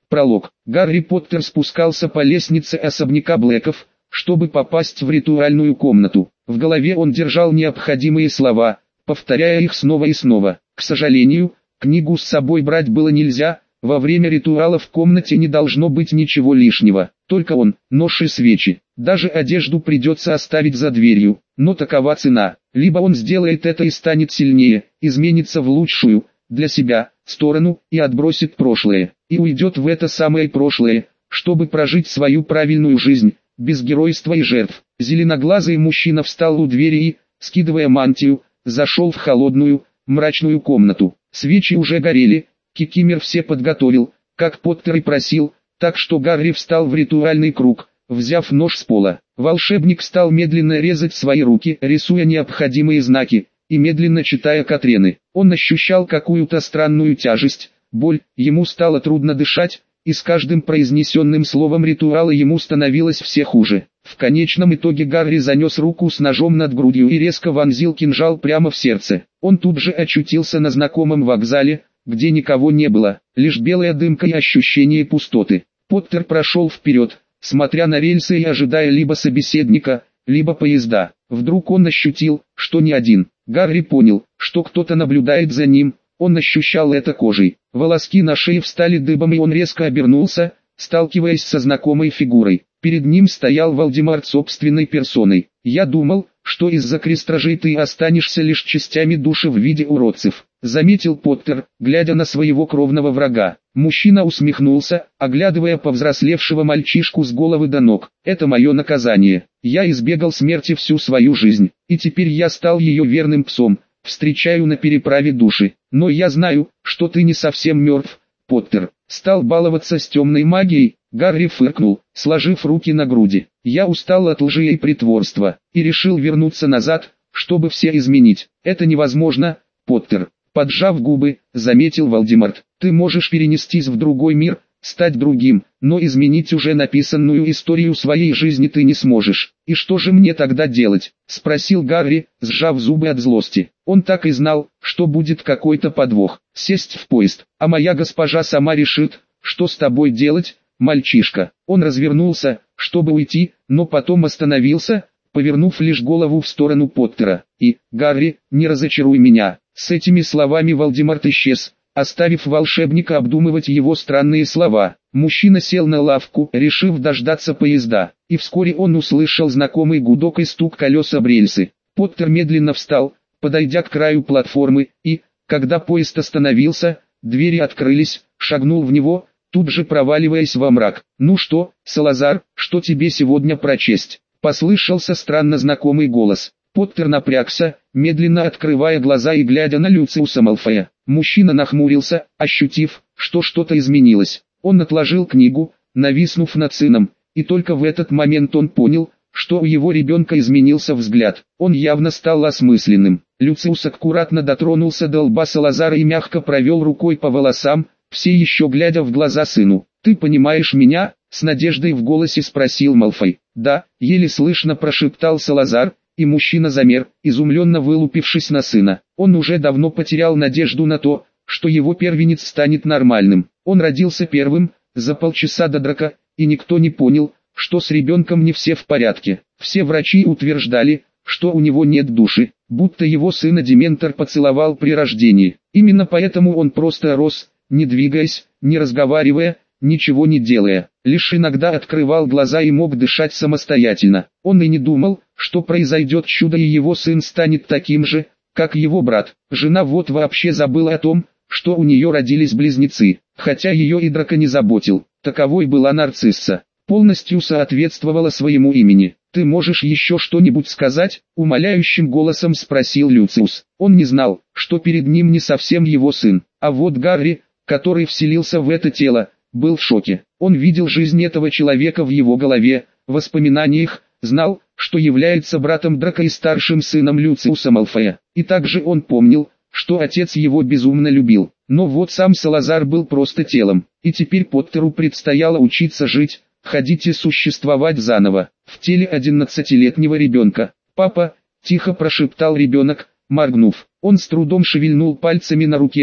Пролог. Гарри Поттер спускался по лестнице особняка Блэков, чтобы попасть в ритуальную комнату. В голове он держал необходимые слова, повторяя их снова и снова. К сожалению, книгу с собой брать было нельзя, во время ритуала в комнате не должно быть ничего лишнего, только он, нож и свечи. Даже одежду придется оставить за дверью, но такова цена. Либо он сделает это и станет сильнее, изменится в лучшую, для себя, сторону и отбросит прошлое, и уйдет в это самое прошлое, чтобы прожить свою правильную жизнь, без геройства и жертв. Зеленоглазый мужчина встал у двери и, скидывая мантию, зашел в холодную, мрачную комнату. Свечи уже горели, Кикимер все подготовил, как Поттер и просил, так что Гарри встал в ритуальный круг, взяв нож с пола. Волшебник стал медленно резать свои руки, рисуя необходимые знаки, и медленно читая Катрены. Он ощущал какую-то странную тяжесть, боль, ему стало трудно дышать, и с каждым произнесенным словом ритуала ему становилось все хуже. В конечном итоге Гарри занес руку с ножом над грудью и резко вонзил кинжал прямо в сердце. Он тут же очутился на знакомом вокзале, где никого не было, лишь белая дымка и ощущение пустоты. Поттер прошел вперед, смотря на рельсы и ожидая либо собеседника, либо поезда. Вдруг он ощутил, что не один. Гарри понял, что кто-то наблюдает за ним, он ощущал это кожей. Волоски на шее встали дыбом и он резко обернулся, сталкиваясь со знакомой фигурой. Перед ним стоял Волдеморт собственной персоной. «Я думал, что из-за крестражей ты останешься лишь частями души в виде уродцев», заметил Поттер, глядя на своего кровного врага. Мужчина усмехнулся, оглядывая повзрослевшего мальчишку с головы до ног. «Это мое наказание. Я избегал смерти всю свою жизнь, и теперь я стал ее верным псом, встречаю на переправе души. Но я знаю, что ты не совсем мертв, Поттер. Стал баловаться с темной магией». Гарри фыркнул, сложив руки на груди. «Я устал от лжи и притворства, и решил вернуться назад, чтобы все изменить. Это невозможно, Поттер». Поджав губы, заметил Волдеморт. «Ты можешь перенестись в другой мир, стать другим, но изменить уже написанную историю своей жизни ты не сможешь. И что же мне тогда делать?» — спросил Гарри, сжав зубы от злости. Он так и знал, что будет какой-то подвох. «Сесть в поезд, а моя госпожа сама решит, что с тобой делать, мальчишка». Он развернулся, чтобы уйти, но потом остановился, повернув лишь голову в сторону Поттера. «И, Гарри, не разочаруй меня». С этими словами Волдеморт исчез, оставив волшебника обдумывать его странные слова. Мужчина сел на лавку, решив дождаться поезда, и вскоре он услышал знакомый гудок и стук колес об рельсы. Поттер медленно встал, подойдя к краю платформы, и, когда поезд остановился, двери открылись, шагнул в него, тут же проваливаясь во мрак. «Ну что, Салазар, что тебе сегодня прочесть?» — послышался странно знакомый голос. Поттер напрягся, медленно открывая глаза и глядя на Люциуса Малфоя. Мужчина нахмурился, ощутив, что что-то изменилось. Он отложил книгу, нависнув над сыном, и только в этот момент он понял, что у его ребенка изменился взгляд. Он явно стал осмысленным. Люциус аккуратно дотронулся до лба Салазара и мягко провел рукой по волосам, все еще глядя в глаза сыну. «Ты понимаешь меня?» — с надеждой в голосе спросил Малфой. «Да», — еле слышно прошептал Салазар, и мужчина замер, изумленно вылупившись на сына. Он уже давно потерял надежду на то, что его первенец станет нормальным. Он родился первым, за полчаса до драка, и никто не понял, что с ребенком не все в порядке. Все врачи утверждали, что у него нет души, будто его сына Дементор поцеловал при рождении. Именно поэтому он просто рос, не двигаясь, не разговаривая, ничего не делая, лишь иногда открывал глаза и мог дышать самостоятельно. Он и не думал, что произойдет чудо и его сын станет таким же, как его брат. Жена вот вообще забыла о том, что у нее родились близнецы, хотя ее и Драко не заботил. Таковой была Нарцисса, полностью соответствовала своему имени. «Ты можешь еще что-нибудь сказать?» — умоляющим голосом спросил Люциус. Он не знал, что перед ним не совсем его сын, а вот Гарри, который вселился в это тело, был в шоке. Он видел жизнь этого человека в его голове, воспоминаниях, знал, что является братом Драко и старшим сыном Люциуса Малфоя. И также он помнил, что отец его безумно любил. Но вот сам Салазар был просто телом, и теперь Поттеру предстояло учиться жить, ходить и существовать заново, в теле 11-летнего ребенка. «Папа», — тихо прошептал ребенок, моргнув. Он с трудом шевельнул пальцами на руке,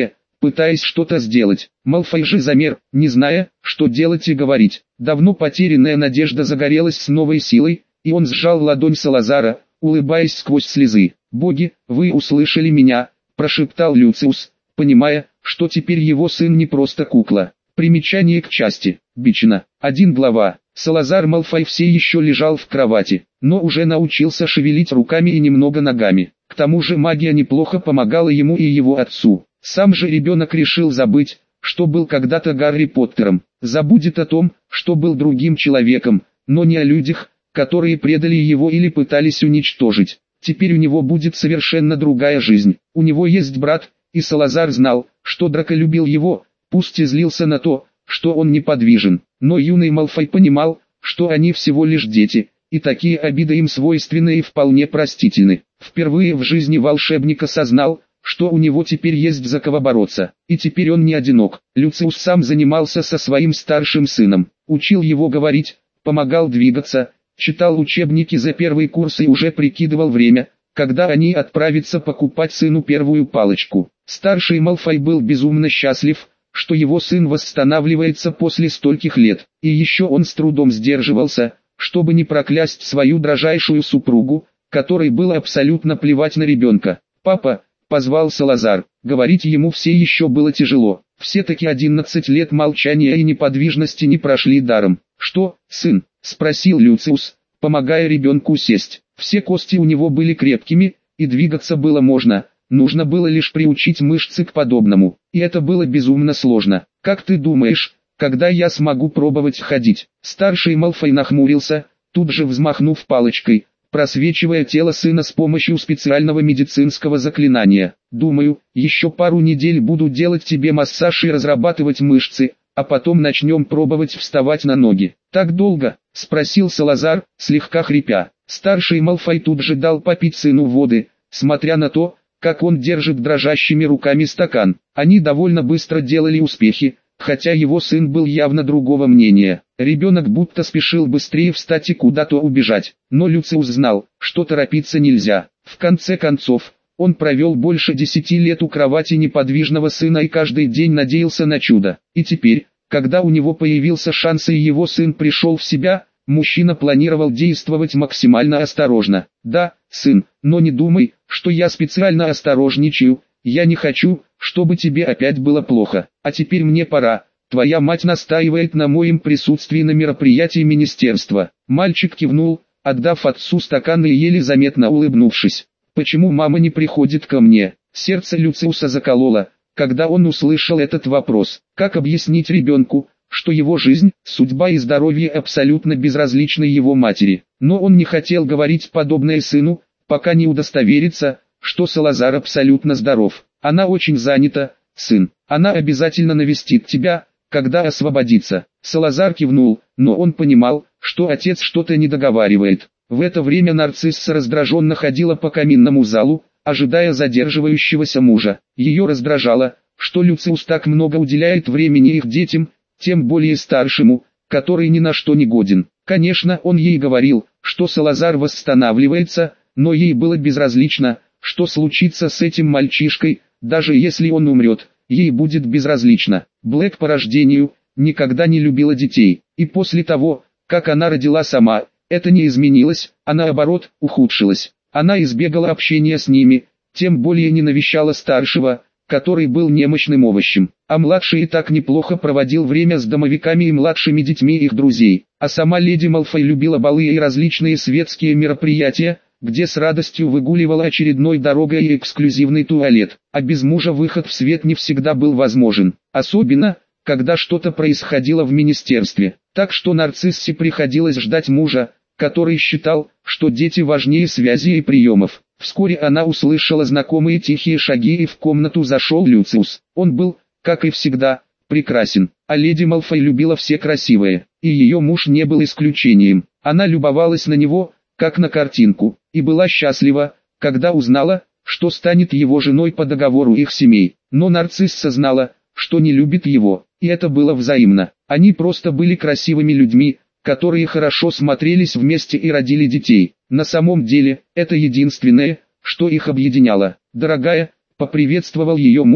пытаясь что-то сделать. Малфой же замер, не зная, что делать и говорить. Давно потерянная надежда загорелась с новой силой, и он сжал ладонь Салазара, улыбаясь сквозь слезы. «Боги, вы услышали меня», – прошептал Люциус, понимая, что теперь его сын не просто кукла. Примечание к части. Бичина. 1 глава. Салазар Малфой все еще лежал в кровати, но уже научился шевелить руками и немного ногами. К тому же магия неплохо помогала ему и его отцу. Сам же ребенок решил забыть, что был когда-то Гарри Поттером. Забудет о том, что был другим человеком, но не о людях, которые предали его или пытались уничтожить. Теперь у него будет совершенно другая жизнь. У него есть брат, и Салазар знал, что Драко любил его, пусть и злился на то, что он неподвижен. Но юный Малфой понимал, что они всего лишь дети, и такие обиды им свойственны и вполне простительны. Впервые в жизни волшебник осознал, что у него теперь есть за кого бороться, и теперь он не одинок. Люциус сам занимался со своим старшим сыном, учил его говорить, помогал двигаться, читал учебники за первый курс и уже прикидывал время, когда они отправятся покупать сыну первую палочку. Старший Малфой был безумно счастлив, что его сын восстанавливается после стольких лет, и еще он с трудом сдерживался, чтобы не проклясть свою дрожайшую супругу, которой было абсолютно плевать на ребенка. «Папа», — позвал Салазар, говорить ему все еще было тяжело. Все-таки 11 лет молчания и неподвижности не прошли даром. «Что, сын?» — спросил Люциус, помогая ребенку сесть. Все кости у него были крепкими, и двигаться было можно, нужно было лишь приучить мышцы к подобному, и это было безумно сложно. «Как ты думаешь, когда я смогу пробовать ходить?» Старший Малфой нахмурился, тут же взмахнув палочкой, просвечивая тело сына с помощью специального медицинского заклинания. «Думаю, еще пару недель буду делать тебе массаж и разрабатывать мышцы, а потом начнем пробовать вставать на ноги». «Так долго?» — спросил Салазар, слегка хрипя. Старший Малфой тут же дал попить сыну воды, смотря на то, как он держит дрожащими руками стакан. Они довольно быстро делали успехи, хотя его сын был явно другого мнения. Ребенок будто спешил быстрее встать и куда-то убежать, но Люциус знал, что торопиться нельзя. В конце концов, он провел больше 10 лет у кровати неподвижного сына и каждый день надеялся на чудо. И теперь, когда у него появился шанс и его сын пришел в себя, мужчина планировал действовать максимально осторожно. «Да, сын, но не думай, что я специально осторожничаю, я не хочу, чтобы тебе опять было плохо. А теперь мне пора, твоя мать настаивает на моем присутствии на мероприятии министерства». Мальчик кивнул, отдав отцу стакан и еле заметно улыбнувшись. «Почему мама не приходит ко мне?» Сердце Люциуса закололо, когда он услышал этот вопрос. Как объяснить ребенку, что его жизнь, судьба и здоровье абсолютно безразличны его матери? Но он не хотел говорить подобное сыну, пока не удостоверится, что Салазар абсолютно здоров. «Она очень занята, сын. Она обязательно навестит тебя, когда освободится». Салазар кивнул, но он понимал, что отец что-то не договаривает. В это время нарцисса раздраженно ходила по каминному залу, ожидая задерживающегося мужа. Ее раздражало, что Люциус так много уделяет времени их детям, тем более старшему, который ни на что не годен. Конечно, он ей говорил, что Салазар восстанавливается, но ей было безразлично, что случится с этим мальчишкой, даже если он умрет, ей будет безразлично. Блэк по рождению никогда не любила детей, и после того, как она родила сама, это не изменилось, а наоборот, ухудшилось. Она избегала общения с ними, тем более не навещала старшего, который был немощным овощем, а младший и так неплохо проводил время с домовиками и младшими детьми их друзей. А сама леди Малфой любила балы и различные светские мероприятия, где с радостью выгуливала очередной дорогой и эксклюзивный туалет, а без мужа выход в свет не всегда был возможен, особенно, когда что-то происходило в министерстве. Так что нарциссе приходилось ждать мужа, который считал, что дети важнее связи и приемов. Вскоре она услышала знакомые тихие шаги и в комнату зашел Люциус. Он был, как и всегда, прекрасен, а леди Малфой любила все красивое, и ее муж не был исключением. Она любовалась на него, как на картинку, и была счастлива, когда узнала, что станет его женой по договору их семей. Но нарцисса знала, что не любит его, и это было взаимно. Они просто были красивыми людьми, которые хорошо смотрелись вместе и родили детей. На самом деле, это единственное, что их объединяло. «Дорогая», — поприветствовал ее муж,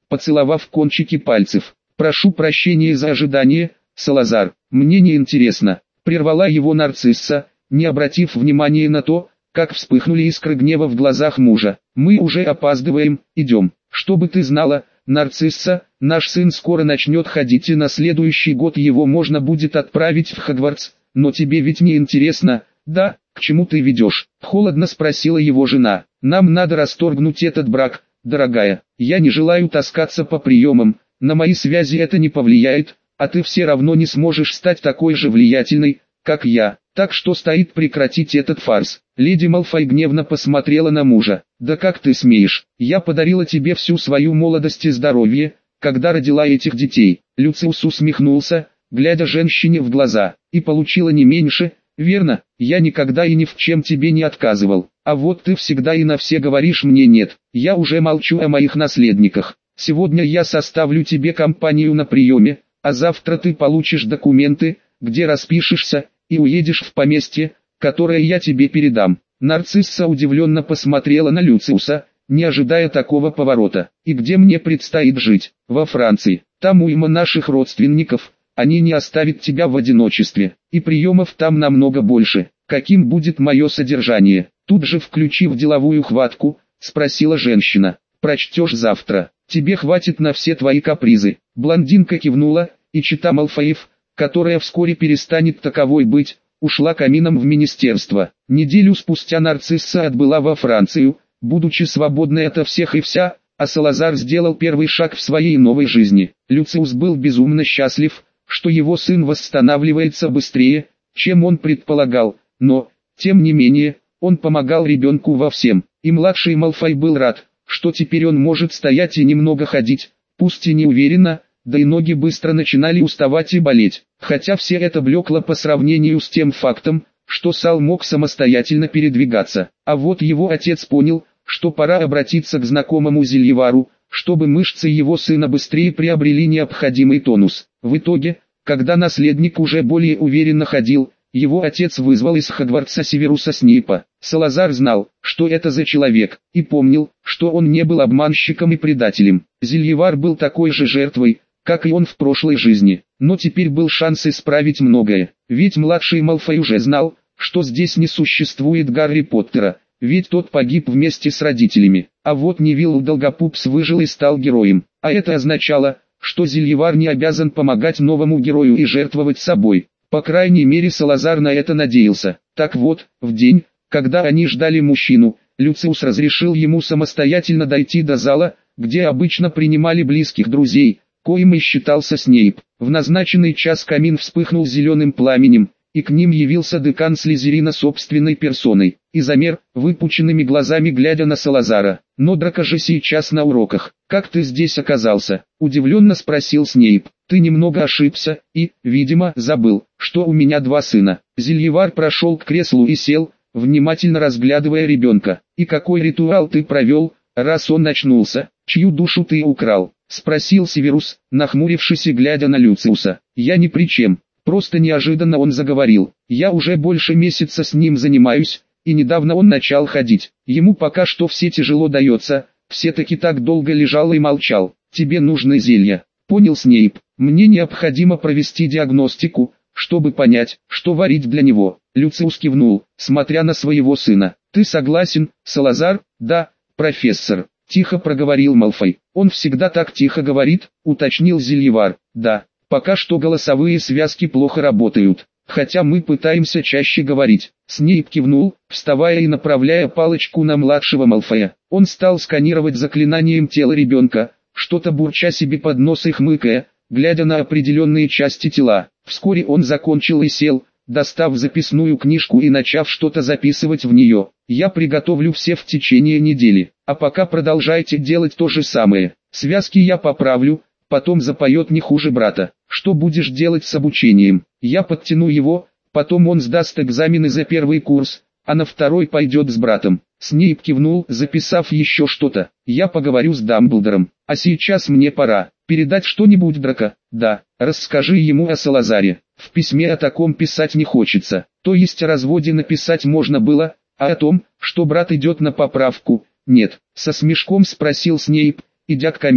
поцеловав кончики пальцев. «Прошу прощения за ожидание, Салазар, мне не интересно», прервала его нарцисса, не обратив внимания на то, как вспыхнули искры гнева в глазах мужа. «Мы уже опаздываем, идем. Чтобы ты знала, нарцисса, наш сын скоро начнет ходить, и на следующий год его можно будет отправить в Хогвартс, но тебе ведь не интересно, да? К чему ты ведешь?» Холодно спросила его жена. «Нам надо расторгнуть этот брак, дорогая. Я не желаю таскаться по приемам, на мои связи это не повлияет, а ты все равно не сможешь стать такой же влиятельной, как я. Так что стоит прекратить этот фарс». Леди Малфой гневно посмотрела на мужа. «Да как ты смеешь? Я подарила тебе всю свою молодость и здоровье, когда родила этих детей». Люциус усмехнулся, глядя женщине в глаза. «И получила не меньше, верно? Я никогда и ни в чем тебе не отказывал. А вот ты всегда и на все говоришь мне нет. Я уже молчу о моих наследниках. Сегодня я составлю тебе компанию на приеме, а завтра ты получишь документы, где распишешься, и уедешь в поместье, которое я тебе передам». Нарцисса удивленно посмотрела на Люциуса, не ожидая такого поворота. «И где мне предстоит жить?» «Во Франции. Там уйма наших родственников, они не оставят тебя в одиночестве, и приемов там намного больше. Каким будет мое содержание?» Тут же включив деловую хватку, спросила женщина. «Прочтешь завтра, тебе хватит на все твои капризы». Блондинка кивнула, и чета Малфоев, которая вскоре перестанет таковой быть, ушла камином в министерство. Неделю спустя нарцисса отбыла во Францию, будучи свободной ото всех и вся, а Салазар сделал первый шаг в своей новой жизни. Люциус был безумно счастлив, что его сын восстанавливается быстрее, чем он предполагал, но, тем не менее, он помогал ребенку во всем, и младший Малфой был рад, что теперь он может стоять и немного ходить, пусть и не уверенно, да и ноги быстро начинали уставать и болеть, хотя все это блекло по сравнению с тем фактом, что Сал мог самостоятельно передвигаться. А вот его отец понял, что пора обратиться к знакомому Зельевару, чтобы мышцы его сына быстрее приобрели необходимый тонус. В итоге, когда наследник уже более уверенно ходил, его отец вызвал из Хогвартса Северуса Снейпа. Салазар знал, что это за человек, и помнил, что он не был обманщиком и предателем. Зельевар был такой же жертвой, как и он в прошлой жизни, но теперь был шанс исправить многое, ведь младший Малфой уже знал, что здесь не существует Гарри Поттера, ведь тот погиб вместе с родителями, а вот Невилл Долгопупс выжил и стал героем, а это означало, что Зельевар не обязан помогать новому герою и жертвовать собой, по крайней мере Салазар на это надеялся. Так вот, в день, когда они ждали мужчину, Люциус разрешил ему самостоятельно дойти до зала, где обычно принимали близких друзей, коим и считался Снейп. В назначенный час камин вспыхнул зеленым пламенем, и к ним явился декан Слизерина собственной персоной, и замер, выпученными глазами глядя на Салазара. «Но Драко же сейчас на уроках. Как ты здесь оказался?» – удивленно спросил Снейп. «Ты немного ошибся, и, видимо, забыл, что у меня два сына». Зельевар прошел к креслу и сел, внимательно разглядывая ребенка. «И какой ритуал ты провел, раз он очнулся? Чью душу ты украл?» — спросил Северус, нахмурившись и глядя на Люциуса. «Я ни при чем, просто неожиданно он заговорил. Я уже больше месяца с ним занимаюсь, и недавно он начал ходить. Ему пока что все тяжело дается, все-таки так долго лежал и молчал. Тебе нужны зелья». «Понял, Снейп, мне необходимо провести диагностику, чтобы понять, что варить для него». Люциус кивнул, смотря на своего сына. «Ты согласен, Салазар?» «Да, профессор», — тихо проговорил Малфой. «Он всегда так тихо говорит», — уточнил Зельевар. «Да, пока что голосовые связки плохо работают, хотя мы пытаемся чаще говорить». Снейп кивнул, вставая и направляя палочку на младшего Малфоя. Он стал сканировать заклинанием тело ребенка, что-то бурча себе под нос и хмыкая, глядя на определенные части тела. Вскоре он закончил и сел, достав записную книжку и начав что-то записывать в нее. «Я приготовлю все в течение недели, а пока продолжайте делать то же самое. Связки я поправлю, потом запоет не хуже брата. Что будешь делать с обучением? Я подтяну его, потом он сдаст экзамены за первый курс, а на второй пойдет с братом». Снейп кивнул, записав еще что-то. «Я поговорю с Дамблдором, а сейчас мне пора. Передать что-нибудь Драко?» «Да, расскажи ему о Салазаре. В письме о таком писать не хочется. То есть о разводе написать можно было, а о том, что брат идет на поправку, нет». Со смешком спросил Снейп, идя к камину.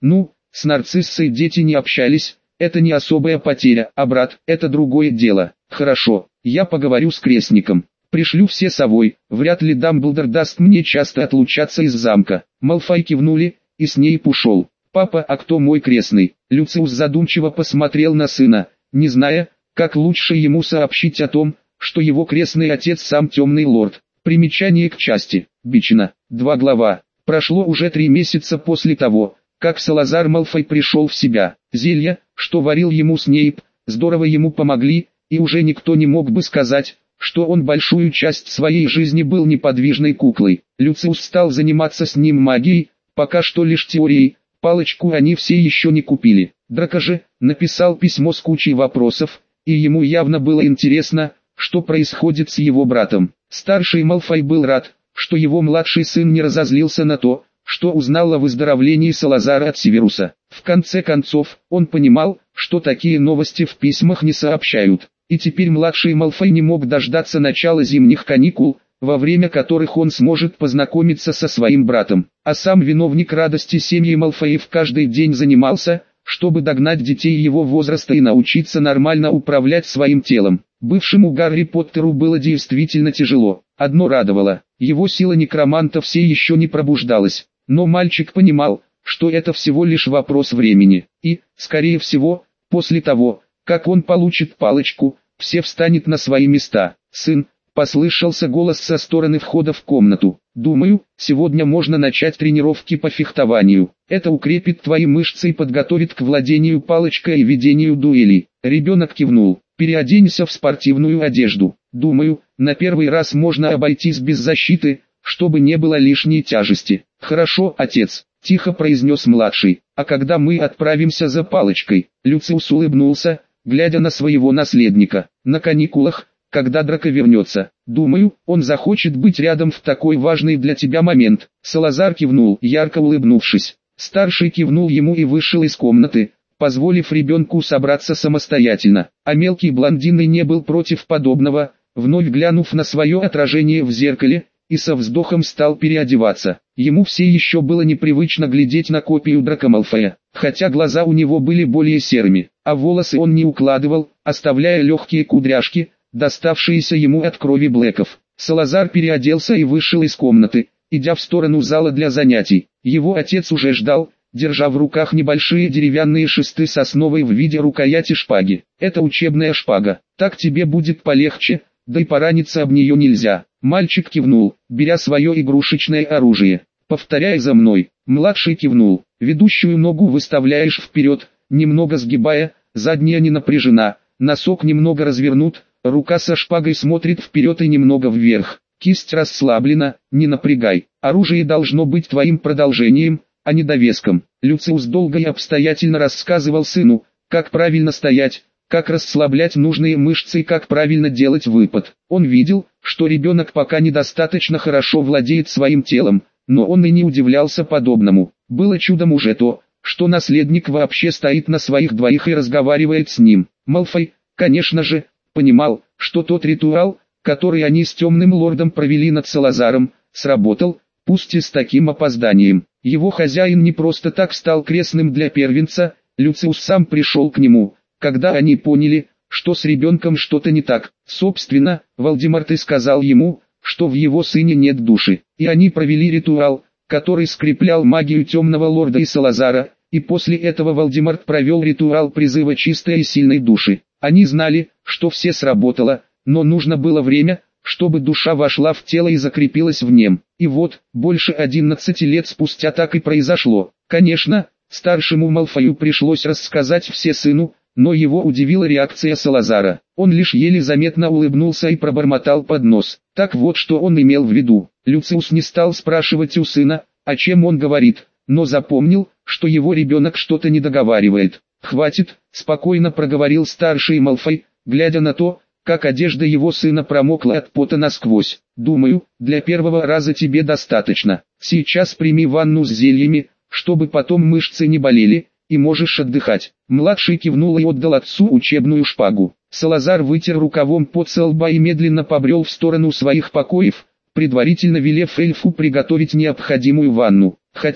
Ну, с нарциссой дети не общались, это не особая потеря, а брат, это другое дело. Хорошо, я поговорю с крестником. Пришлю все совой, вряд ли Дамблдор даст мне часто отлучаться из замка. Малфой кивнули, и с ней ушел. Папа, а кто мой крестный? Люциус задумчиво посмотрел на сына, не зная, как лучше ему сообщить о том, что его крестный отец сам темный лорд. Примечание к части. Бичина. 2 глава. Прошло уже 3 месяца после того, как Салазар Малфой пришел в себя. Зелья, что варил ему Снейп, здорово ему помогли, и уже никто не мог бы сказать, что он большую часть своей жизни был неподвижной куклой. Люциус стал заниматься с ним магией, пока что лишь теорией, палочку они все еще не купили. Драко же написал письмо с кучей вопросов, и ему явно было интересно, что происходит с его братом. Старший Малфой был рад, что его младший сын не разозлился на то, что узнал о выздоровлении Салазара от Северуса. В конце концов, он понимал, что такие новости в письмах не сообщают. И теперь младший Малфой не мог дождаться начала зимних каникул, во время которых он сможет познакомиться со своим братом. А сам виновник радости семьи Малфоев каждый день занимался, чтобы догнать детей его возраста и научиться нормально управлять своим телом. Бывшему Гарри Поттеру было действительно тяжело. Одно радовало, его сила некроманта все еще не пробуждалась. Но мальчик понимал, что это всего лишь вопрос времени. И, скорее всего, после того, как он получит палочку, все встанет на свои места. «Сын», — послышался голос со стороны входа в комнату. «Думаю, сегодня можно начать тренировки по фехтованию. Это укрепит твои мышцы и подготовит к владению палочкой и ведению дуэлей». Ребенок кивнул. «Переоденься в спортивную одежду. Думаю, на первый раз можно обойтись без защиты, чтобы не было лишней тяжести». «Хорошо, отец», — тихо произнес младший. «А когда мы отправимся за палочкой?» Люциус улыбнулся, глядя на своего наследника. «На каникулах, когда Драко вернется. Думаю, он захочет быть рядом в такой важный для тебя момент». Салазар кивнул, ярко улыбнувшись. Старший кивнул ему и вышел из комнаты, позволив ребенку собраться самостоятельно. А мелкий блондин и не был против подобного, вновь глянув на свое отражение в зеркале, и со вздохом стал переодеваться. Ему все еще было непривычно глядеть на копию Драко Малфоя, хотя глаза у него были более серыми, а волосы он не укладывал, оставляя легкие кудряшки, доставшиеся ему от крови Блэков. Салазар переоделся и вышел из комнаты, идя в сторону зала для занятий. Его отец уже ждал, держа в руках небольшие деревянные шесты с основой в виде рукояти шпаги. «Это учебная шпага, так тебе будет полегче, да и пораниться об нее нельзя». Мальчик кивнул, беря свое игрушечное оружие. «Повторяй за мной». Младший кивнул. «Ведущую ногу выставляешь вперед, немного сгибая, задняя не напряжена, носок немного развернут, рука со шпагой смотрит вперед и немного вверх. Кисть расслаблена, не напрягай. Оружие должно быть твоим продолжением, а не довеском». Люциус долго и обстоятельно рассказывал сыну, как правильно стоять, как расслаблять нужные мышцы и как правильно делать выпад. Он видел, что ребенок пока недостаточно хорошо владеет своим телом, но он и не удивлялся подобному. Было чудом уже то, что наследник вообще стоит на своих двоих и разговаривает с ним. Малфой, конечно же, понимал, что тот ритуал, который они с темным лордом провели над Салазаром, сработал, пусть и с таким опозданием. Его хозяин не просто так стал крестным для первенца, Люциус сам пришел к нему, когда они поняли, что с ребенком что-то не так. Собственно, Волдеморт и сказал ему, что в его сыне нет души. И они провели ритуал, который скреплял магию темного лорда и Салазара, и после этого Волдеморт провел ритуал призыва чистой и сильной души. Они знали, что все сработало, но нужно было время, чтобы душа вошла в тело и закрепилась в нем. И вот, больше 11 лет спустя так и произошло. Конечно, старшему Малфою пришлось рассказать все сыну, но его удивила реакция Салазара. Он лишь еле заметно улыбнулся и пробормотал под нос. Так вот что он имел в виду. Люциус не стал спрашивать у сына, о чем он говорит, но запомнил, что его ребенок что-то не договаривает. «Хватит», — спокойно проговорил старший Малфой, глядя на то, как одежда его сына промокла от пота насквозь. «Думаю, для первого раза тебе достаточно. Сейчас прими ванну с зельями, чтобы потом мышцы не болели, и можешь отдыхать». Младший кивнул и отдал отцу учебную шпагу. Салазар вытер рукавом пот со лба и медленно побрел в сторону своих покоев, предварительно велев эльфу приготовить необходимую ванну. Хотя,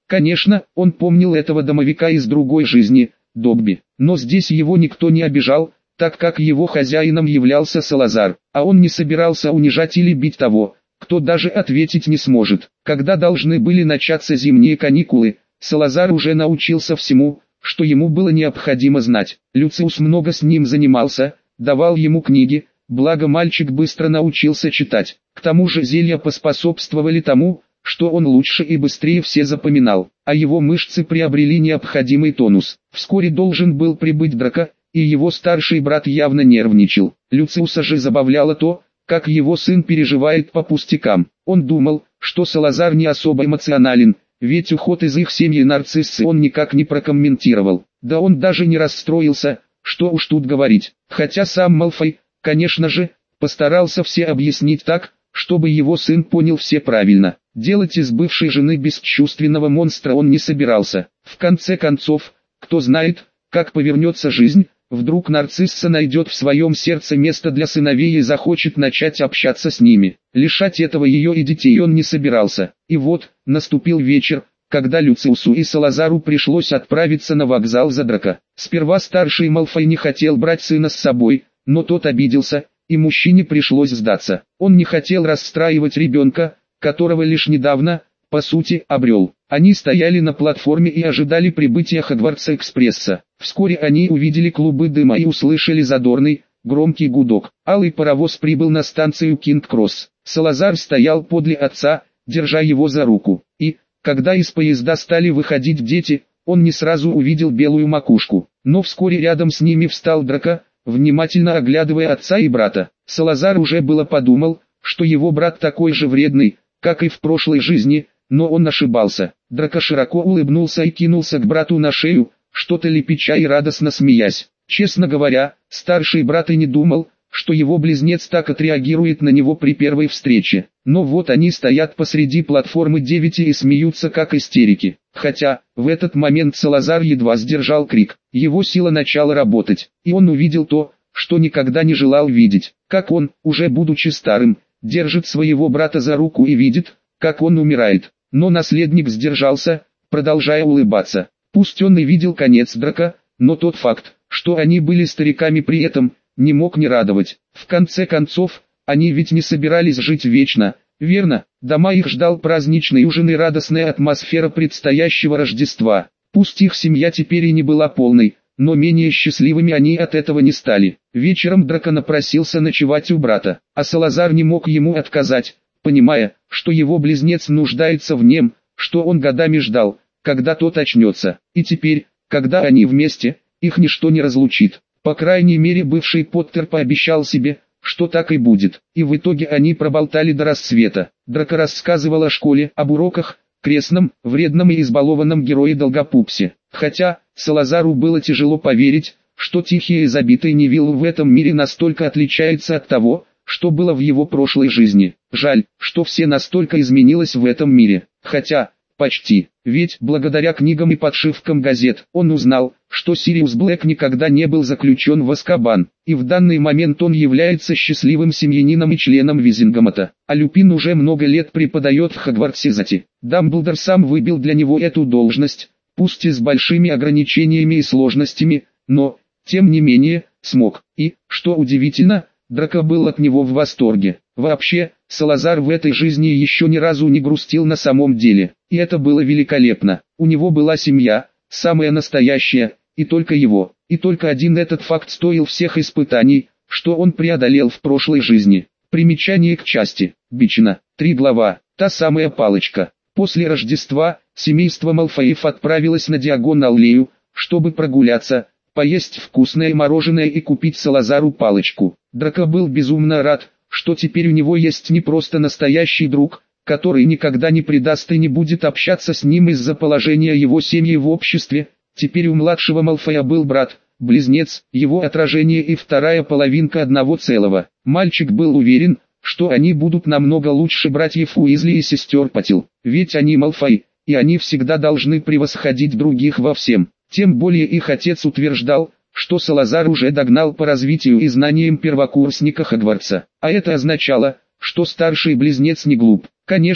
Конечно, он помнил этого домовика из другой жизни, Добби, но здесь его никто не обижал, так как его хозяином являлся Салазар, а он не собирался унижать или бить того, кто даже ответить не сможет. Когда должны были начаться зимние каникулы, Салазар уже научился всему, что ему было необходимо знать. Люциус много с ним занимался, давал ему книги, благо мальчик быстро научился читать. К тому же зелья поспособствовали тому, что он лучше и быстрее все запоминал, а его мышцы приобрели необходимый тонус. Вскоре должен был прибыть Драко, и его старший брат явно нервничал. Люциуса же забавляло то, как его сын переживает по пустякам. Он думал, что Салазар не особо эмоционален, ведь уход из их семьи Нарциссы он никак не прокомментировал. Да он даже не расстроился, что уж тут говорить. Хотя сам Малфой, конечно же, постарался все объяснить так, чтобы его сын понял все правильно. Делать из бывшей жены бесчувственного монстра он не собирался. В конце концов, кто знает, как повернется жизнь, вдруг Нарцисса найдет в своем сердце место для сыновей и захочет начать общаться с ними. Лишать этого ее и детей он не собирался. И вот, наступил вечер, когда Люциусу и Салазару пришлось отправиться на вокзал за Драко. Сперва старший Малфой не хотел брать сына с собой, но тот обиделся, и мужчине пришлось сдаться. Он не хотел расстраивать ребенка, которого лишь недавно, по сути, обрел. Они стояли на платформе и ожидали прибытия Хогвартс-экспресса. Вскоре они увидели клубы дыма и услышали задорный, громкий гудок. Алый паровоз прибыл на станцию Кинг-Кросс. Салазар стоял подле отца, держа его за руку. И, когда из поезда стали выходить дети, он не сразу увидел белую макушку. Но вскоре рядом с ними встал Драко, внимательно оглядывая отца и брата. Салазар уже было подумал, что его брат такой же вредный, как и в прошлой жизни, но он ошибался. Драко широко улыбнулся и кинулся к брату на шею, что-то лепеча и радостно смеясь. Честно говоря, старший брат и не думал, что его близнец так отреагирует на него при первой встрече. Но вот они стоят посреди платформы 9 и смеются как истерики. Хотя, в этот момент Салазар едва сдержал крик. Его сила начала работать, и он увидел то, что никогда не желал видеть. Как он, уже будучи старым, держит своего брата за руку и видит, как он умирает. Но наследник сдержался, продолжая улыбаться. Пусть он и видел конец Драко, но тот факт, что они были стариками при этом, не мог не радовать. В конце концов, они ведь не собирались жить вечно, верно? Дома их ждал праздничный ужин и радостная атмосфера предстоящего Рождества. Пусть их семья теперь и не была полной, но менее счастливыми они от этого не стали. Вечером Драко напросился ночевать у брата, а Салазар не мог ему отказать, понимая, что его близнец нуждается в нем, что он годами ждал, когда тот очнется. И теперь, когда они вместе, их ничто не разлучит. По крайней мере бывший Поттер пообещал себе, что так и будет. И в итоге они проболтали до рассвета. Драко рассказывал о школе, об уроках, крестном, вредном и избалованном герое Долгопупсе. Хотя, Салазару было тяжело поверить, что тихий и забитый Невилл в этом мире настолько отличается от того, что было в его прошлой жизни. Жаль, что все настолько изменилось в этом мире. Хотя, почти. Ведь, благодаря книгам и подшивкам газет, он узнал, что Сириус Блэк никогда не был заключен в Азкабан, и в данный момент он является счастливым семьянином и членом Визингамата. А Люпин уже много лет преподает в Хогвартсе. Дамблдор сам выбил для него эту должность, пусть и с большими ограничениями и сложностями, но, тем не менее, смог. И, что удивительно, Драко был от него в восторге. Вообще, Салазар в этой жизни еще ни разу не грустил на самом деле. И это было великолепно. У него была семья, самая настоящая, и только его. И только один этот факт стоил всех испытаний, что он преодолел в прошлой жизни. Примечание к части. Бичина. 3 глава. Та самая палочка. После Рождества, семейство Малфоев отправилось на Диагон-аллею, чтобы прогуляться, поесть вкусное мороженое и купить Салазару палочку. Драко был безумно рад, что теперь у него есть не просто настоящий друг, который никогда не предаст и не будет общаться с ним из-за положения его семьи в обществе. Теперь у младшего Малфоя был брат, близнец, его отражение и вторая половинка одного целого. Мальчик был уверен, что они будут намного лучше братьев Уизли и сестер Паттил, ведь они Малфой, и они всегда должны превосходить других во всем. Тем более их отец утверждал, что Салазар уже догнал по развитию и знаниям первокурсника Хогвартса. А это означало, что старший близнец не глуп. Конечно,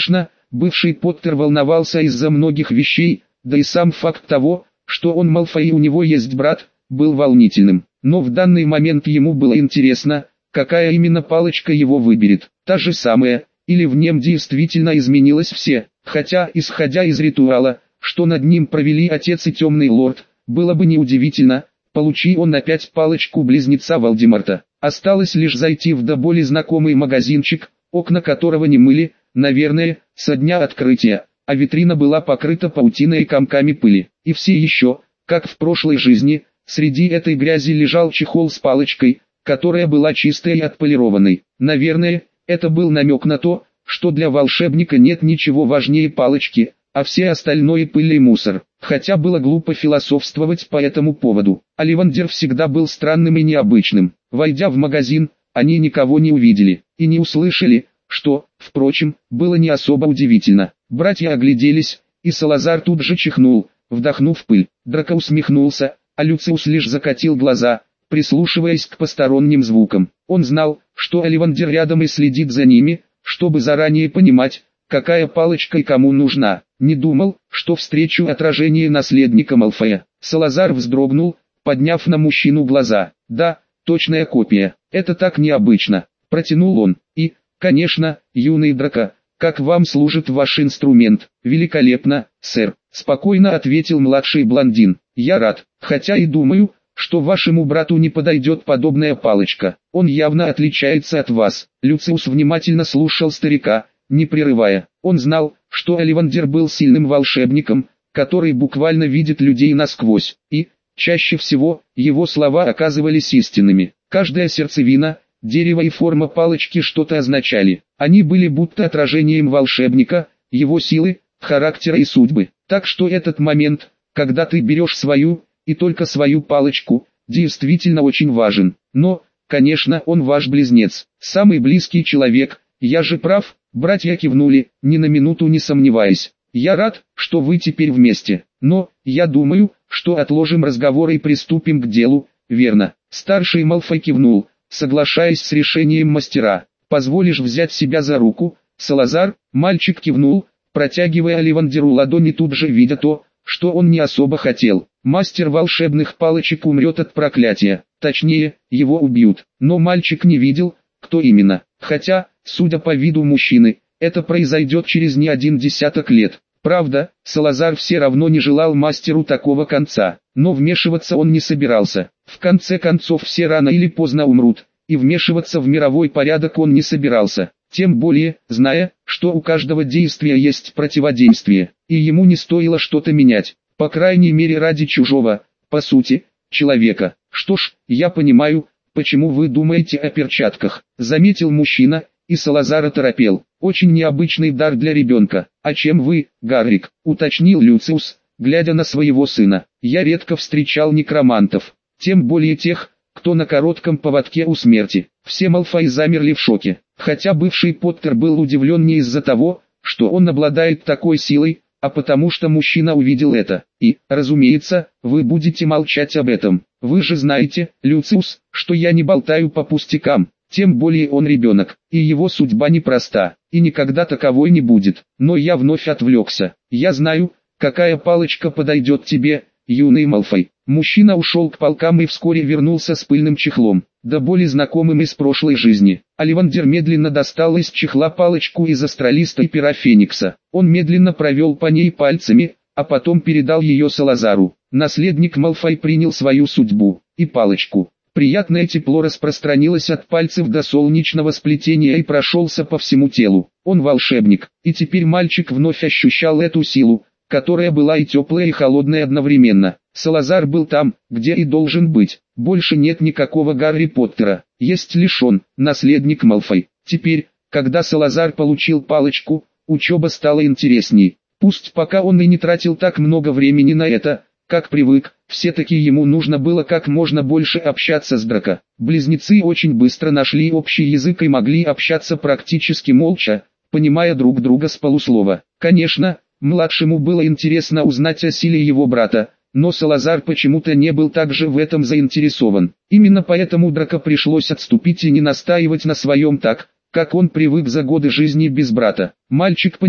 Бывший Поттер волновался из-за многих вещей, да и сам факт того, что он Малфой и у него есть брат, был волнительным. Но в данный момент ему было интересно, какая именно палочка его выберет. Та же самая, или в нем действительно изменилось все, хотя, исходя из ритуала, что над ним провели отец и темный лорд, было бы неудивительно, получи он опять палочку-близнеца Волдеморта. Осталось лишь зайти в до боли знакомый магазинчик, окна которого не мыли, наверное, со дня открытия, а витрина была покрыта паутиной и комками пыли. И все еще, как в прошлой жизни, среди этой грязи лежал чехол с палочкой, которая была чистой и отполированной. Наверное, это был намек на то, что для волшебника нет ничего важнее палочки, а все остальное пыль и мусор. Хотя было глупо философствовать по этому поводу. Оливандер всегда был странным и необычным. Войдя в магазин, они никого не увидели и не услышали, что, впрочем, было не особо удивительно. Братья огляделись, и Салазар тут же чихнул, вдохнув пыль. Драко усмехнулся, а Люциус лишь закатил глаза, прислушиваясь к посторонним звукам. Он знал, что Оливандер рядом и следит за ними, чтобы заранее понимать, какая палочка и кому нужна. Не думал, что встречу отражение наследника Малфоя. Салазар вздрогнул, подняв на мужчину глаза. Да, точная копия. Это так необычно. Протянул он. И, конечно, юный Драко, как вам служит ваш инструмент? Великолепно, сэр. Спокойно ответил младший блондин. Я рад, хотя и думаю, что вашему брату не подойдет подобная палочка. Он явно отличается от вас. Люциус внимательно слушал старика, не прерывая. Он знал, что Оливандер был сильным волшебником, который буквально видит людей насквозь, и, чаще всего, его слова оказывались истинными. Каждая сердцевина, дерево и форма палочки что-то означали. Они были будто отражением волшебника, его силы, характера и судьбы. Так что этот момент, когда ты берешь свою, и только свою палочку, действительно очень важен. Но, конечно, он ваш близнец, самый близкий человек, я же прав. Братья кивнули, ни на минуту не сомневаясь. Я рад, что вы теперь вместе, но, я думаю, что отложим разговор и приступим к делу, верно? Старший Малфой кивнул, соглашаясь с решением мастера. Позволишь взять себя за руку, Салазар? Мальчик кивнул, протягивая Оливандеру ладони, тут же видя то, что он не особо хотел. Мастер волшебных палочек умрет от проклятия, точнее, его убьют. Но мальчик не видел, кто именно, хотя, судя по виду мужчины, это произойдет через не один десяток лет. Правда, Салазар все равно не желал мастеру такого конца, но вмешиваться он не собирался. В конце концов все рано или поздно умрут, и вмешиваться в мировой порядок он не собирался. Тем более, зная, что у каждого действия есть противодействие, и ему не стоило что-то менять, по крайней мере ради чужого, по сути, человека. Что ж, я понимаю, почему вы думаете о перчатках, заметил мужчина, и Салазар оторопел. Очень необычный дар для ребенка. А чем вы, Гаррик, уточнил Люциус, глядя на своего сына. Я редко встречал некромантов, тем более тех, кто на коротком поводке у смерти. Все Малфои замерли в шоке, хотя бывший Поттер был удивлен не из-за того, что он обладает такой силой, а потому что мужчина увидел это. И, разумеется, вы будете молчать об этом. Вы же знаете, Люциус, что я не болтаю по пустякам. Тем более он ребенок, и его судьба непроста, и никогда таковой не будет. Но я вновь отвлекся. Я знаю, какая палочка подойдет тебе, юный Малфой. Мужчина ушел к полкам и вскоре вернулся с пыльным чехлом, да более знакомым из прошлой жизни. Оливандер медленно достал из чехла палочку из астролиста и пера Феникса. Он медленно провел по ней пальцами, а потом передал ее Салазару. Наследник Малфой принял свою судьбу, и палочку. Приятное тепло распространилось от пальцев до солнечного сплетения и прошелся по всему телу. Он волшебник, и теперь мальчик вновь ощущал эту силу, которая была и теплая и холодная одновременно. Салазар был там, где и должен быть. Больше нет никакого Гарри Поттера, есть лишь он, наследник Малфой. Теперь, когда Салазар получил палочку, учеба стала интересней. Пусть пока он и не тратил так много времени на это, как привык, все-таки ему нужно было как можно больше общаться с Драко. Близнецы очень быстро нашли общий язык и могли общаться практически молча, понимая друг друга с полуслова. Конечно, младшему было интересно узнать о силе его брата, но Салазар почему-то не был также в этом заинтересован. Именно поэтому Драко пришлось отступить и не настаивать на своем так, как он привык за годы жизни без брата. Мальчик понимал,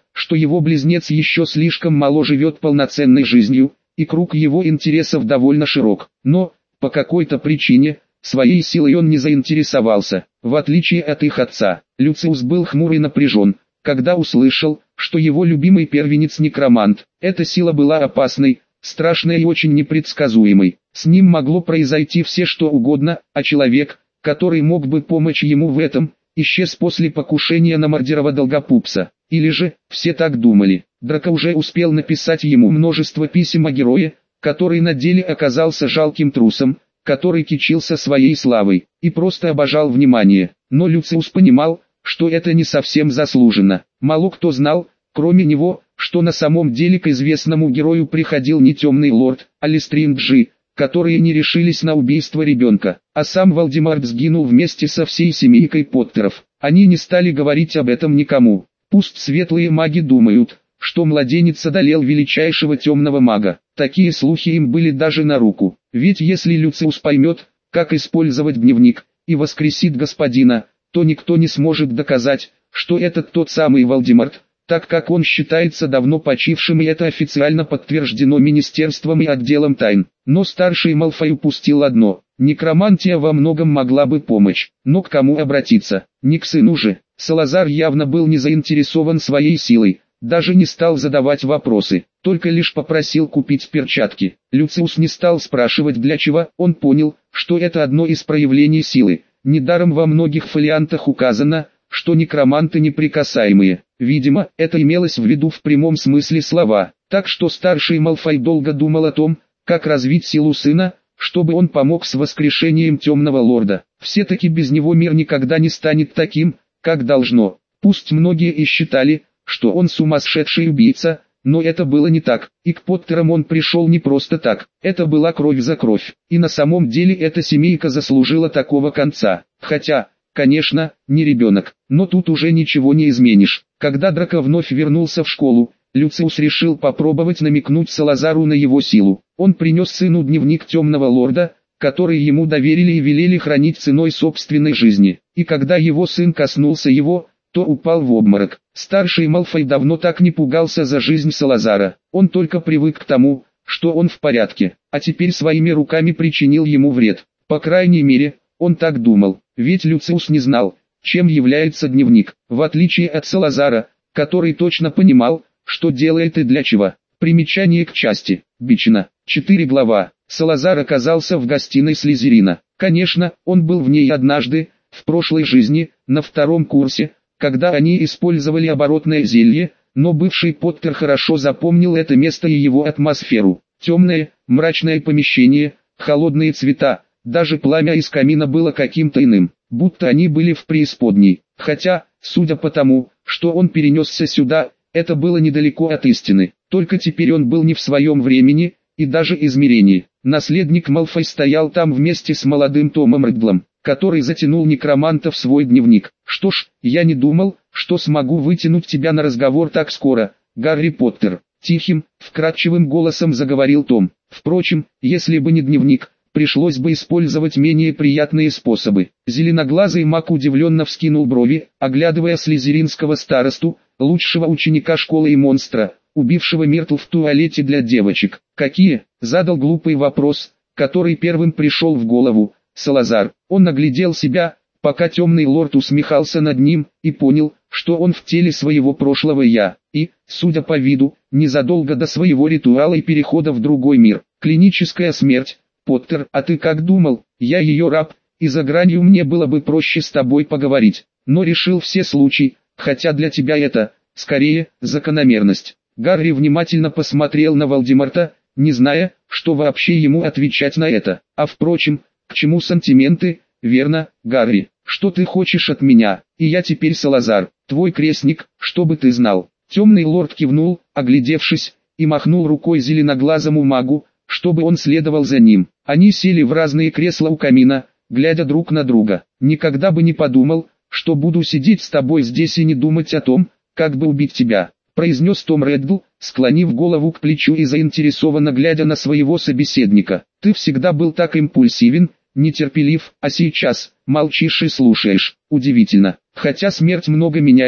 что его близнец еще слишком мало живет полноценной жизнью, и круг его интересов довольно широк. Но, по какой-то причине, своей силой он не заинтересовался. В отличие от их отца, Люциус был хмур и напряжен, когда услышал, что его любимый первенец некромант. Эта сила была опасной, страшной и очень непредсказуемой. С ним могло произойти все что угодно, а человек, который мог бы помочь ему в этом, исчез после покушения на Мордерова Долгопупса. Или же, все так думали. Драко уже успел написать ему множество писем о герое, который на деле оказался жалким трусом, который кичился своей славой, и просто обожал внимание. Но Люциус понимал, что это не совсем заслуженно. Мало кто знал, кроме него, что на самом деле к известному герою приходил не Темный Лорд, а Лестринджи, которые не решились на убийство ребенка, а сам Волдемарт сгинул вместе со всей семейкой Поттеров. Они не стали говорить об этом никому. Пусть светлые маги думают, что младенец одолел величайшего темного мага. Такие слухи им были даже на руку. Ведь если Люциус поймет, как использовать дневник, и воскресит господина, то никто не сможет доказать, что это тот самый Волдемарт, так как он считается давно почившим, и это официально подтверждено Министерством и отделом тайн. Но старший Малфой упустил одно: некромантия во многом могла бы помочь. Но к кому обратиться? Не к сыну же. Салазар явно был не заинтересован своей силой, даже не стал задавать вопросы, только лишь попросил купить перчатки. Люциус не стал спрашивать для чего, он понял, что это одно из проявлений силы. Недаром во многих фолиантах указано, что некроманты неприкасаемые. Видимо, это имелось в виду в прямом смысле слова, так что старший Малфой долго думал о том, как развить силу сына, чтобы он помог с воскрешением Темного Лорда. Все-таки без него мир никогда не станет таким, как должно. Пусть многие и считали, что он сумасшедший убийца, но это было не так, и к Поттерам он пришел не просто так, это была кровь за кровь, и на самом деле эта семейка заслужила такого конца, хотя, конечно, не ребенок, но тут уже ничего не изменишь. Когда Драко вновь вернулся в школу, Люциус решил попробовать намекнуть Салазару на его силу. Он принес сыну дневник Темного Лорда, который ему доверили и велели хранить ценой собственной жизни, и когда его сын коснулся его, то упал в обморок. Старший Малфой давно так не пугался за жизнь Салазара, он только привык к тому, что он в порядке, а теперь своими руками причинил ему вред. По крайней мере, он так думал, ведь Люциус не знал, чем является дневник, в отличие от Салазара, который точно понимал, что делает и для чего. Примечание к части. Бичина. 4 глава. Салазар оказался в гостиной Слизерина. Конечно, он был в ней однажды, в прошлой жизни, на 2-м курсе, когда они использовали оборотное зелье, но бывший Поттер хорошо запомнил это место и его атмосферу. Темное, мрачное помещение, холодные цвета, даже пламя из камина было каким-то иным, будто они были в преисподней. Хотя, судя по тому, что он перенесся сюда, это было недалеко от истины. Только теперь он был не в своем времени, и даже измерении. Наследник Малфой стоял там вместе с молодым Томом Реддлом, который затянул некроманта в свой дневник. «Что ж, я не думал, что смогу вытянуть тебя на разговор так скоро, Гарри Поттер», — тихим, вкрадчивым голосом заговорил Том. «Впрочем, если бы не дневник, пришлось бы использовать менее приятные способы». Зеленоглазый маг удивленно вскинул брови, оглядывая слизеринского старосту, лучшего ученика школы и монстра, убившего Миртл в туалете для девочек. «Какие?» — задал глупый вопрос, который первым пришел в голову Салазар. Он оглядел себя, пока Темный Лорд усмехался над ним, и понял, что он в теле своего прошлого «я», и, судя по виду, незадолго до своего ритуала и перехода в другой мир. Клиническая смерть. «Поттер, а ты как думал? Я ее раб, и за гранью мне было бы проще с тобой поговорить, но решил все случаи, хотя для тебя это, скорее, закономерность». Гарри внимательно посмотрел на Волдемарта, не зная, что вообще ему отвечать на это. «А впрочем, к чему сантименты, верно, Гарри? Что ты хочешь от меня? И я теперь Салазар, твой крестник, чтобы ты знал». Темный Лорд кивнул, оглядевшись, и махнул рукой зеленоглазому магу, чтобы он следовал за ним. Они сели в разные кресла у камина, глядя друг на друга. «Никогда бы не подумал, что буду сидеть с тобой здесь и не думать о том, как бы убить тебя», произнес Том Реддл, склонив голову к плечу и заинтересованно глядя на своего собеседника. «Ты всегда был так импульсивен, нетерпелив, а сейчас молчишь и слушаешь. Удивительно. Хотя смерть много меняет,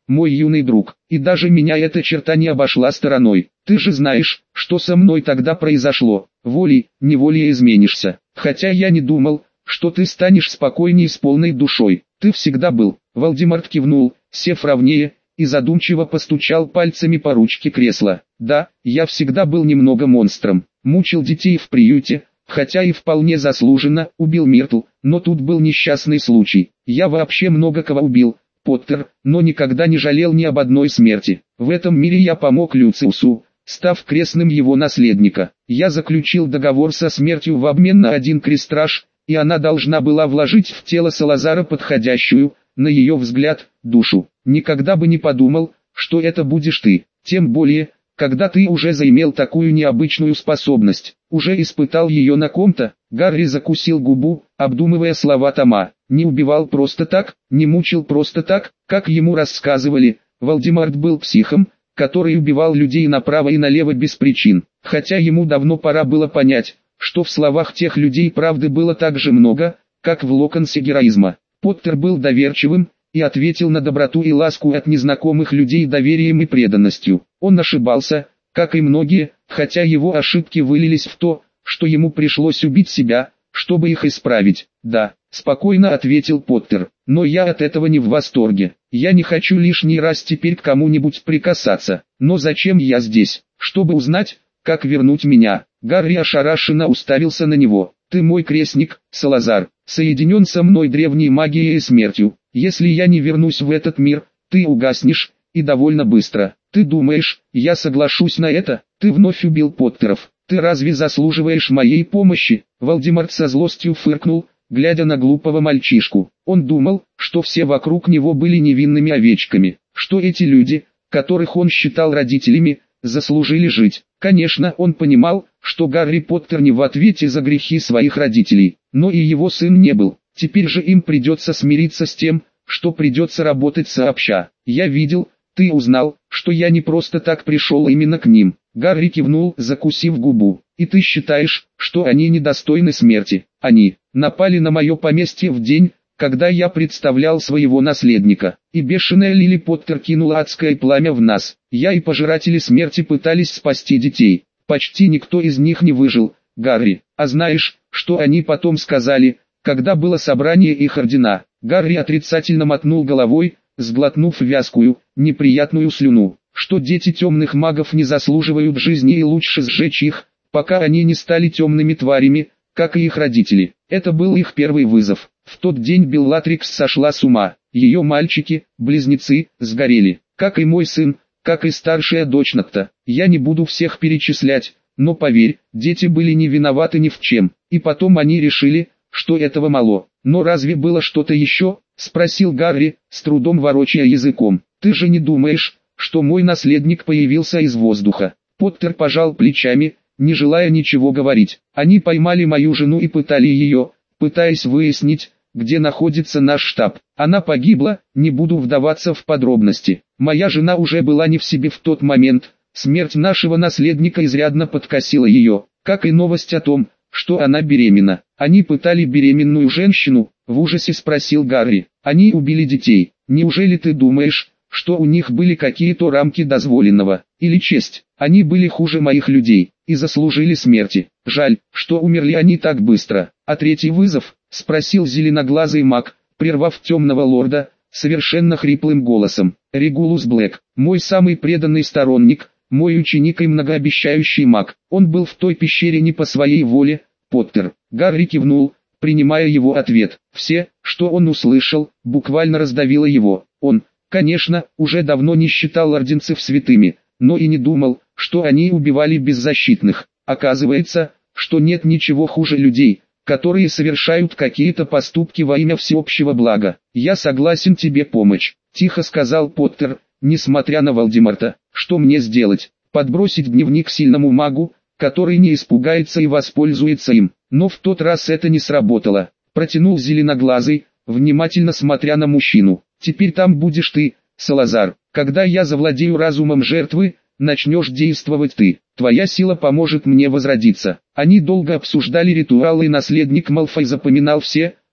мой юный друг, и даже меня эта черта не обошла стороной. Ты же знаешь, что со мной тогда произошло. Волей-неволей изменишься. Хотя я не думал, что ты станешь спокойней с полной душой. Ты всегда был. Вальдемар кивнул, сев ровнее, и задумчиво постучал пальцами по ручке кресла. Да, я всегда был немного монстром. Мучил детей в приюте, хотя и вполне заслуженно, убил Миртл, но тут был несчастный случай. Я вообще много кого убил, Поттер, но никогда не жалел ни об одной смерти. В этом мире я помог Люциусу, став крестным его наследника. Я заключил договор со смертью в обмен на один крестраж, и она должна была вложить в тело Салазара подходящую, на ее взгляд, душу. Никогда бы не подумал, что это будешь ты, тем более, когда ты уже заимел такую необычную способность, уже испытал ее на ком-то. Гарри закусил губу, обдумывая слова Тома. Не убивал просто так, не мучил просто так, как ему рассказывали. Волдемарт был психом, который убивал людей направо и налево без причин, хотя ему давно пора было понять, что в словах тех людей правды было так же много, как в Локонсе героизма. Поттер был доверчивым, и ответил на доброту и ласку от незнакомых людей доверием и преданностью. Он ошибался, как и многие, хотя его ошибки вылились в то, что ему пришлось убить себя, чтобы их исправить. Да, спокойно ответил Поттер, но я от этого не в восторге. Я не хочу лишний раз теперь к кому-нибудь прикасаться. Но зачем я здесь? Чтобы узнать, как вернуть меня. Гарри ошарашенно уставился на него. Ты мой крестник, Салазар, соединен со мной древней магией и смертью. Если я не вернусь в этот мир, ты угаснешь, и довольно быстро. Ты думаешь, я соглашусь на это? Ты вновь убил Поттеров. Ты разве заслуживаешь моей помощи? Вальдемар со злостью фыркнул, глядя на глупого мальчишку. Он думал, что все вокруг него были невинными овечками, что эти люди, которых он считал родителями, заслужили жить. Конечно, он понимал, что Гарри Поттер не в ответе за грехи своих родителей, но и его сын не был. Теперь же им придется смириться с тем, что придется работать сообща. Я видел, ты узнал, что я не просто так пришел именно к ним. Гарри кивнул, закусив губу. И ты считаешь, что они недостойны смерти? Они напали на мое поместье в день, когда я представлял своего наследника, и бешеная Лили Поттер кинула адское пламя в нас. Я и пожиратели смерти пытались спасти детей. Почти никто из них не выжил, Гарри. А знаешь, что они потом сказали, когда было собрание их ордена? Гарри отрицательно мотнул головой, сглотнув вязкую, неприятную слюну, что дети темных магов не заслуживают жизни и лучше сжечь их, пока они не стали темными тварями, как и их родители. Это был их первый вызов. В тот день Беллатрикс сошла с ума. Ее мальчики, близнецы, сгорели, как и мой сын, как и старшая дочь Нокта. Я не буду всех перечислять, но поверь, дети были не виноваты ни в чем. И потом они решили, что этого мало. Но разве было что-то еще? Спросил Гарри, с трудом ворочая языком. Ты же не думаешь, что мой наследник появился из воздуха? Поттер пожал плечами, не желая ничего говорить. Они поймали мою жену и пытали ее, пытаясь выяснить, где находится наш штаб. Она погибла, не буду вдаваться в подробности. Моя жена уже была не в себе в тот момент. Смерть нашего наследника изрядно подкосила ее, как и новость о том, что она беременна. Они пытали беременную женщину, в ужасе спросил Гарри. Они убили детей. Неужели ты думаешь, что у них были какие-то рамки дозволенного, или честь? Они были хуже моих людей, и заслужили смерти. Жаль, что умерли они так быстро. А третий вызов? Спросил зеленоглазый маг, прервав темного лорда, совершенно хриплым голосом. Регулус Блэк, мой самый преданный сторонник, мой ученик и многообещающий маг. Он был в той пещере не по своей воле, Поттер. Гарри кивнул, принимая его ответ. Все, что он услышал, буквально раздавило его. Он, конечно, уже давно не считал орденцев святыми, но и не думал, что они убивали беззащитных. Оказывается, что нет ничего хуже людей, которые совершают какие-то поступки во имя всеобщего блага. «Я согласен тебе помочь», — тихо сказал Поттер, несмотря на Волдемарта. «Что мне сделать? Подбросить дневник сильному магу, который не испугается и воспользуется им?» Но в тот раз это не сработало. Протянул зеленоглазый, внимательно смотря на мужчину. «Теперь там будешь ты, Салазар. Когда я завладею разумом жертвы, начнешь действовать ты. Твоя сила поможет мне возродиться». Они долго обсуждали ритуалы, и наследник Малфой запоминал все,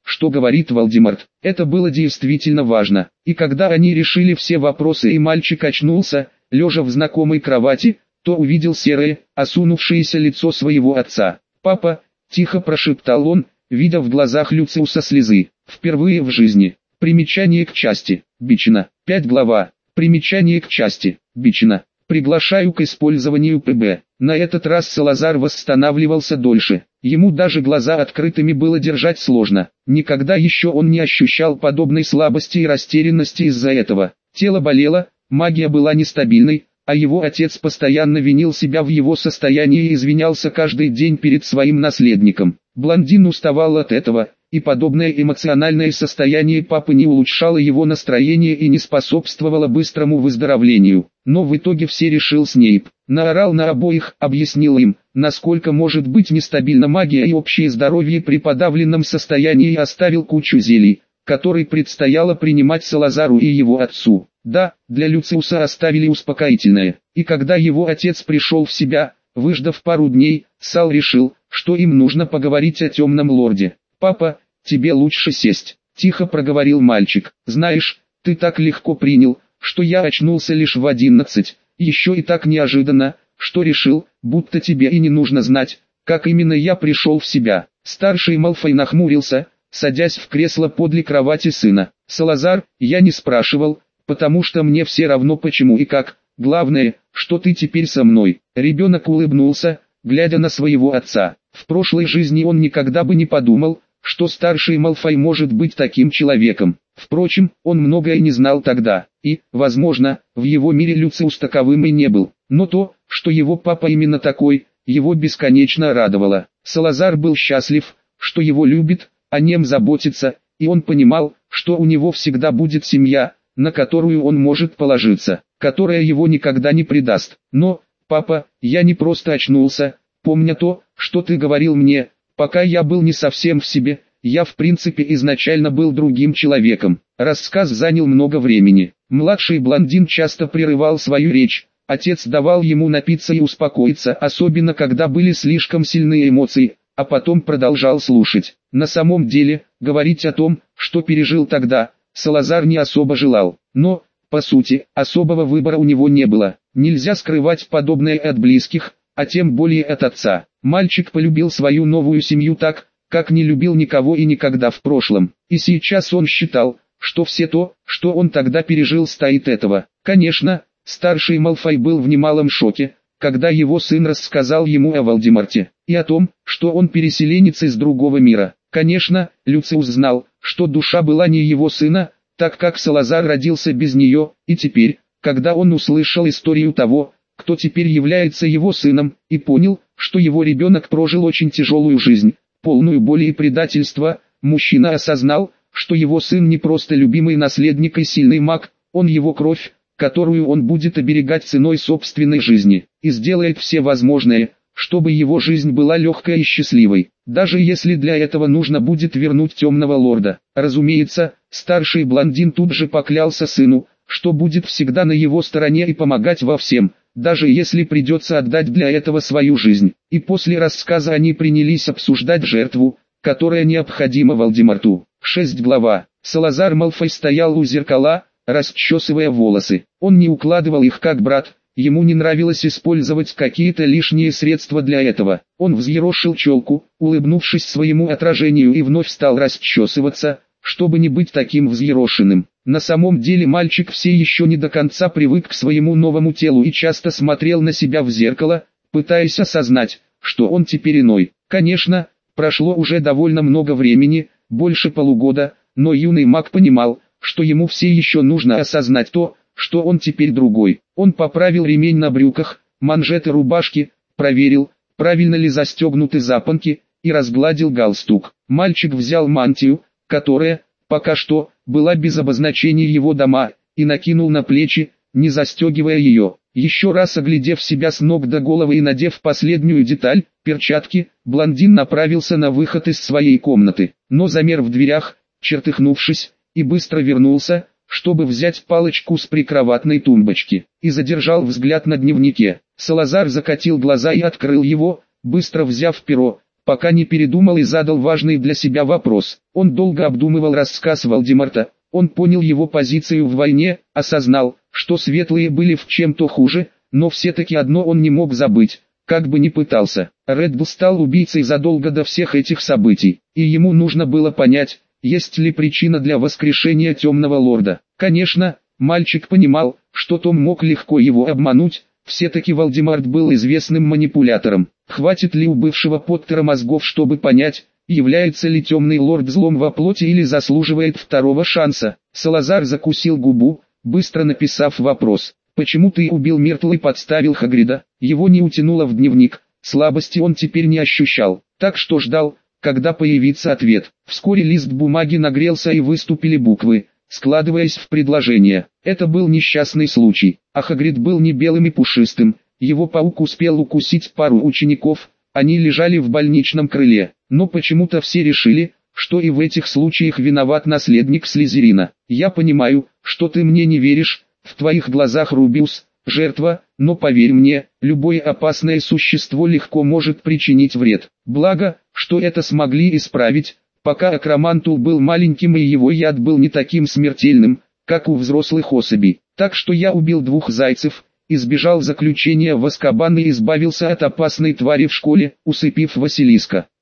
что говорит Вальдемарт. Это было действительно важно. И когда они решили все вопросы и мальчик очнулся, лежа в знакомой кровати, то увидел серое, осунувшееся лицо своего отца. «Папа», — тихо прошептал он, видя в глазах Люциуса слезы. Впервые в жизни. Примечание к части. Бичина. 5 глава. Примечание к части. Бичина. Приглашаю к использованию ПБ. На этот раз Салазар восстанавливался дольше. Ему даже глаза открытыми было держать сложно. Никогда еще он не ощущал подобной слабости и растерянности из-за этого. Тело болело, магия была нестабильной, а его отец постоянно винил себя в его состоянии и извинялся каждый день перед своим наследником. Блондин уставал от этого, и подобное эмоциональное состояние папы не улучшало его настроение и не способствовало быстрому выздоровлению. Но в итоге все решил Снейп. Наорал на обоих, объяснил им, насколько может быть нестабильна магия и общее здоровье при подавленном состоянии, и оставил кучу зелий, которые предстояло принимать Салазару и его отцу. Да, для Люциуса оставили успокоительное, и когда его отец пришел в себя, выждав пару дней, Сал решил, что им нужно поговорить о темном лорде. «Папа, тебе лучше сесть», — тихо проговорил мальчик. «Знаешь, ты так легко принял, что я очнулся лишь в 11, еще и так неожиданно, что решил, будто тебе и не нужно знать, как именно я пришел в себя». Старший Малфой нахмурился, садясь в кресло подле кровати сына. «Салазар, я не спрашивал, потому что мне все равно почему и как, главное, что ты теперь со мной». Ребенок улыбнулся, глядя на своего отца. В прошлой жизни он никогда бы не подумал, что старший Малфой может быть таким человеком. Впрочем, он многое не знал тогда, и, возможно, в его мире Люциус таковым и не был. Но то, что его папа именно такой, его бесконечно радовало. Салазар был счастлив, что его любит, о нем заботится, и он понимал, что у него всегда будет семья, на которую он может положиться, которая его никогда не предаст. Но, папа, я не просто очнулся, помня то, что ты говорил мне, пока я был не совсем в себе, я в принципе изначально был другим человеком. Рассказ занял много времени. Младший блондин часто прерывал свою речь, отец давал ему напиться и успокоиться, особенно когда были слишком сильные эмоции, а потом продолжал слушать. На самом деле, говорить о том, что пережил тогда, Салазар не особо желал. Но, по сути, особого выбора у него не было. Нельзя скрывать подобное от близких, а тем более от отца. Мальчик полюбил свою новую семью так, как не любил никого и никогда в прошлом. И сейчас он считал, что все то, что он тогда пережил, стоит этого. Конечно, старший Малфой был в немалом шоке, когда его сын рассказал ему о Вальдемарте, и о том, что он переселенец из другого мира. Конечно, Люциус знал, что душа была не его сына, так как Салазар родился без нее, и теперь, когда он услышал историю того, кто теперь является его сыном, и понял, что его ребенок прожил очень тяжелую жизнь, полную боли и предательства, мужчина осознал, что его сын не просто любимый наследник и сильный маг, он его кровь, которую он будет оберегать ценой собственной жизни, и сделает все возможное, чтобы его жизнь была легкой и счастливой, даже если для этого нужно будет вернуть темного лорда. Разумеется, старший блондин тут же поклялся сыну, что будет всегда на его стороне и помогать во всем, даже если придется отдать для этого свою жизнь. И после рассказа они принялись обсуждать жертву, которая необходима Вальдемарту. 6 глава. Салазар Малфой стоял у зеркала, расчесывая волосы. Он не укладывал их как брат, ему не нравилось использовать какие-то лишние средства для этого. Он взъерошил челку, улыбнувшись своему отражению, и вновь стал расчесываться, чтобы не быть таким взъерошенным. На самом деле мальчик все еще не до конца привык к своему новому телу и часто смотрел на себя в зеркало, пытаясь осознать, что он теперь иной. Конечно, прошло уже довольно много времени, больше полугода, но юный маг понимал, что ему все еще нужно осознать то, что он теперь другой. Он поправил ремень на брюках, манжеты рубашки, проверил, правильно ли застегнуты запонки, и разгладил галстук. Мальчик взял мантию, которая, пока что, была без обозначения его дома, и накинул на плечи, не застегивая ее. Еще раз оглядев себя с ног до головы и надев последнюю деталь, перчатки, блондин направился на выход из своей комнаты, но замер в дверях, чертыхнувшись, и быстро вернулся, чтобы взять палочку с прикроватной тумбочки, и задержал взгляд на дневнике. Салазар закатил глаза и открыл его, быстро взяв перо, пока не передумал и задал важный для себя вопрос. Он долго обдумывал рассказ Вальдемарта. Он понял его позицию в войне, осознал, что светлые были в чем-то хуже, но все-таки одно он не мог забыть, как бы ни пытался. Реддл стал убийцей задолго до всех этих событий, и ему нужно было понять, есть ли причина для воскрешения Темного Лорда. Конечно, мальчик понимал, что Том мог легко его обмануть, все-таки Вальдемарт был известным манипулятором. Хватит ли у бывшего Поттера мозгов, чтобы понять, является ли Темный Лорд злом во плоти или заслуживает второго шанса? Салазар закусил губу, быстро написав вопрос. «Почему ты убил Миртл и подставил Хагрида?» Его не утянуло в дневник, слабости он теперь не ощущал, так что ждал, когда появится ответ. Вскоре лист бумаги нагрелся и выступили буквы, складываясь в предложение. Это был несчастный случай, а Хагрид был не белым и пушистым, его паук успел укусить пару учеников, они лежали в больничном крыле, но почему-то все решили, что и в этих случаях виноват наследник Слизерина. Я понимаю, что ты мне не веришь, в твоих глазах Рубиус – жертва, но поверь мне, любое опасное существо легко может причинить вред. Благо, что это смогли исправить, пока Акромантул был маленьким и его яд был не таким смертельным, как у взрослых особей. Так что я убил 2 зайцев, избежал заключения в Азкабан и избавился от опасной твари в школе, усыпив Василиска.